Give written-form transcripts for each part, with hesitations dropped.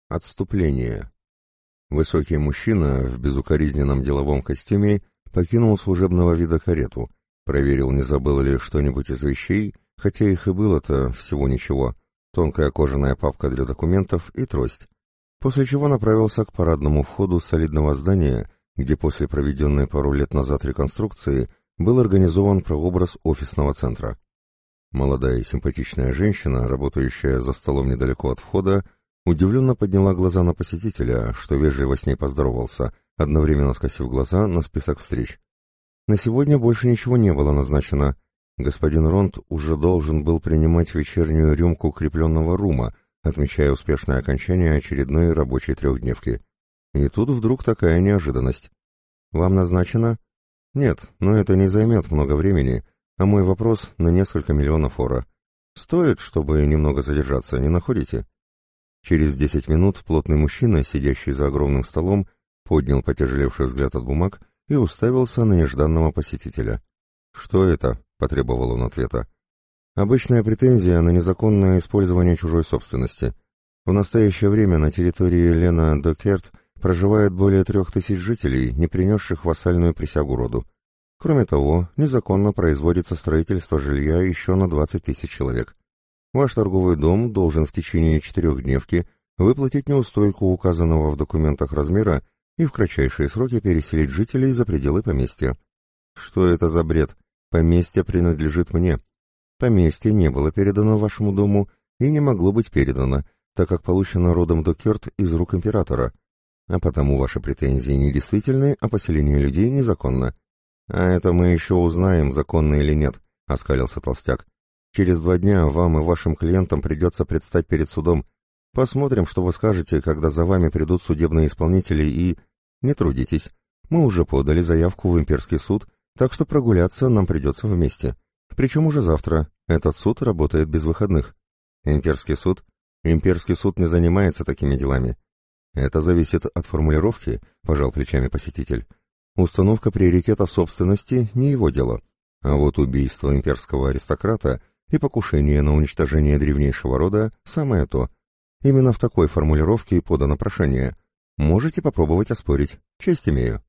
Отступление. Высокий мужчина в безукоризненном деловом костюме покинул служебного вида карету, проверил, не забыл ли что-нибудь из вещей, хотя их и было-то всего ничего, тонкая кожаная папка для документов и трость, после чего направился к парадному входу солидного здания, где после проведенной пару лет назад реконструкции был организован прообраз офисного центра. Молодая и симпатичная женщина, работающая за столом недалеко от входа, удивленно подняла глаза на посетителя, что вежливо с ней поздоровался, одновременно скосив глаза на список встреч. На сегодня больше ничего не было назначено. Господин Ронд уже должен был принимать вечернюю рюмку крепленного рума, отмечая успешное окончание очередной рабочей трехдневки. И тут вдруг такая неожиданность. «Вам назначено?» «Нет, но это не займет много времени, а мой вопрос на несколько миллионов ора. Стоит, чтобы немного задержаться, не находите?» Через 10 минут плотный мужчина, сидящий за огромным столом, поднял потяжелевший взгляд от бумаг и уставился на нежданного посетителя. «Что это?» — потребовал он ответа. «Обычная претензия на незаконное использование чужой собственности. В настоящее время на территории Лена Докерт проживает более 3000 жителей, не принесших вассальную присягу роду. Кроме того, незаконно производится строительство жилья еще на 20 000 человек. Ваш торговый дом должен в течение 4-дневки выплатить неустойку указанного в документах размера и в кратчайшие сроки переселить жителей за пределы поместья». «Что это за бред? Поместье принадлежит мне. Поместье не было передано вашему дому и не могло быть передано, так как получено родом Докерт из рук императора. А потому ваши претензии недействительны, а поселение людей незаконно». «А это мы еще узнаем, законно или нет», — оскалился толстяк. «Через 2 дня вам и вашим клиентам придется предстать перед судом. Посмотрим, что вы скажете, когда за вами придут судебные исполнители и... Не трудитесь. Мы уже подали заявку в имперский суд, так что прогуляться нам придется вместе. Причем уже завтра. Этот суд работает без выходных». «Имперский суд? Имперский суд не занимается такими делами». «Это зависит от формулировки», — пожал плечами посетитель. «Установка приоритетов собственности — не его дело. А вот убийство имперского аристократа и покушение на уничтожение древнейшего рода — самое то. Именно в такой формулировке и подано прошение. Можете попробовать оспорить. Честь имею».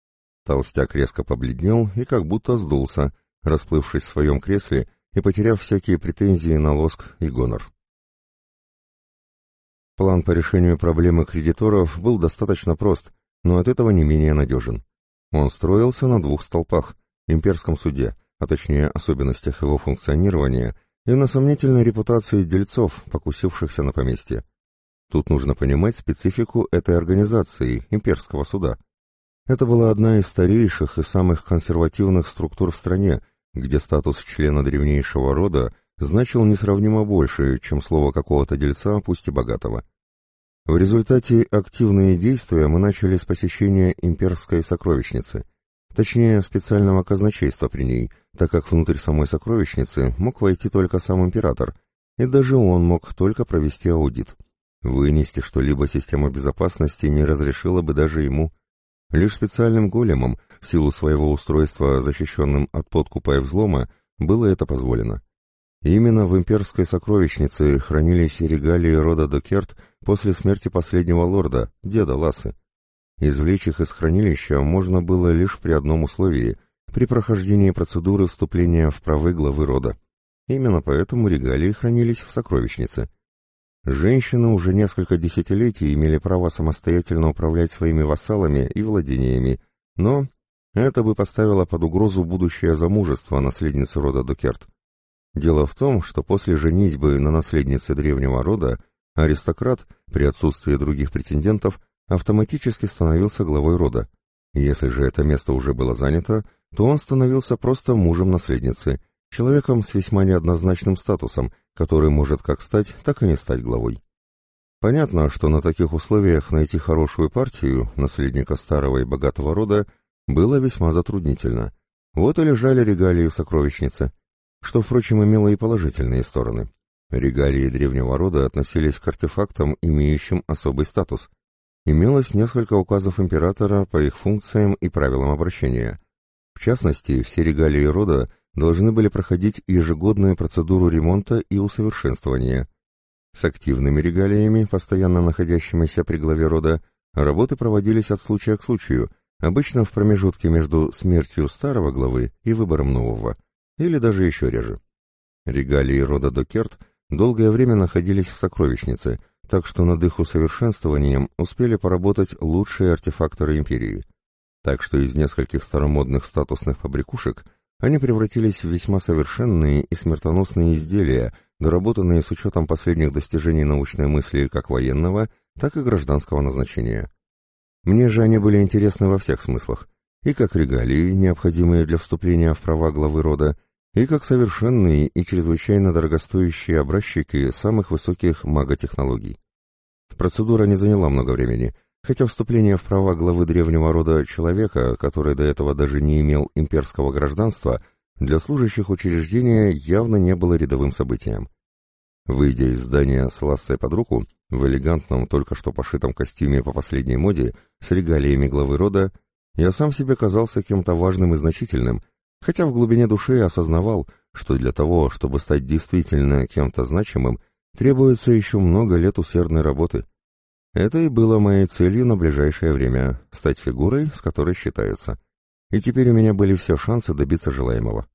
Толстяк резко побледнел и как будто сдулся, расплывшись в своем кресле и потеряв всякие претензии на лоск и гонор. План по решению проблемы кредиторов был достаточно прост, но от этого не менее надежен. Он строился на 2 столпах – имперском суде, а точнее особенностях его функционирования, и на сомнительной репутации дельцов, покусившихся на поместье. Тут нужно понимать специфику этой организации, имперского суда. Это была одна из старейших и самых консервативных структур в стране, где статус члена древнейшего рода значил несравнимо больше, чем слово какого-то дельца, пусть и богатого. В результате активные действия мы начали с посещения имперской сокровищницы, точнее специального казначейства при ней, так как внутрь самой сокровищницы мог войти только сам император, и даже он мог только провести аудит. Вынести что-либо система безопасности не разрешила бы даже ему. Лишь специальным големам, в силу своего устройства, защищенным от подкупа и взлома, было это позволено. Именно в имперской сокровищнице хранились регалии рода Докерт после смерти последнего лорда, деда Лассы. Извлечь их из хранилища можно было лишь при одном условии – при прохождении процедуры вступления в правы главы рода. Именно поэтому регалии хранились в сокровищнице. Женщины уже несколько десятилетий имели право самостоятельно управлять своими вассалами и владениями, но это бы поставило под угрозу будущее замужество наследницы рода Докерт. Дело в том, что после женитьбы на наследнице древнего рода аристократ, при отсутствии других претендентов, автоматически становился главой рода. Если же это место уже было занято, то он становился просто мужем наследницы, человеком с весьма неоднозначным статусом, который может как стать, так и не стать главой. Понятно, что на таких условиях найти хорошую партию, наследника старого и богатого рода, было весьма затруднительно. Вот и лежали регалии в сокровищнице, что, впрочем, имело и положительные стороны. Регалии древнего рода относились к артефактам, имеющим особый статус. Имелось несколько указов императора по их функциям и правилам обращения. В частности, все регалии рода должны были проходить ежегодную процедуру ремонта и усовершенствования. С активными регалиями, постоянно находящимися при главе рода, работы проводились от случая к случаю, обычно в промежутке между смертью старого главы и выбором нового, или даже еще реже. Регалии рода Докерт долгое время находились в сокровищнице, так что над их усовершенствованием успели поработать лучшие артефакторы империи. Так что из нескольких старомодных статусных побрякушек они превратились в весьма совершенные и смертоносные изделия, доработанные с учетом последних достижений научной мысли как военного, так и гражданского назначения. Мне же они были интересны во всех смыслах, и как регалии, необходимые для вступления в права главы рода, и как совершенные и чрезвычайно дорогостоящие образчики самых высоких маготехнологий. Процедура не заняла много времени, хотя вступление в права главы древнего рода человека, который до этого даже не имел имперского гражданства, для служащих учреждения явно не было рядовым событием. Выйдя из здания с Лассой под руку, в элегантном, только что пошитом костюме по последней моде, с регалиями главы рода, я сам себе казался кем-то важным и значительным, хотя в глубине души осознавал, что для того, чтобы стать действительно кем-то значимым, требуется еще много лет усердной работы. Это и было моей целью на ближайшее время — стать фигурой, с которой считаются. И теперь у меня были все шансы добиться желаемого.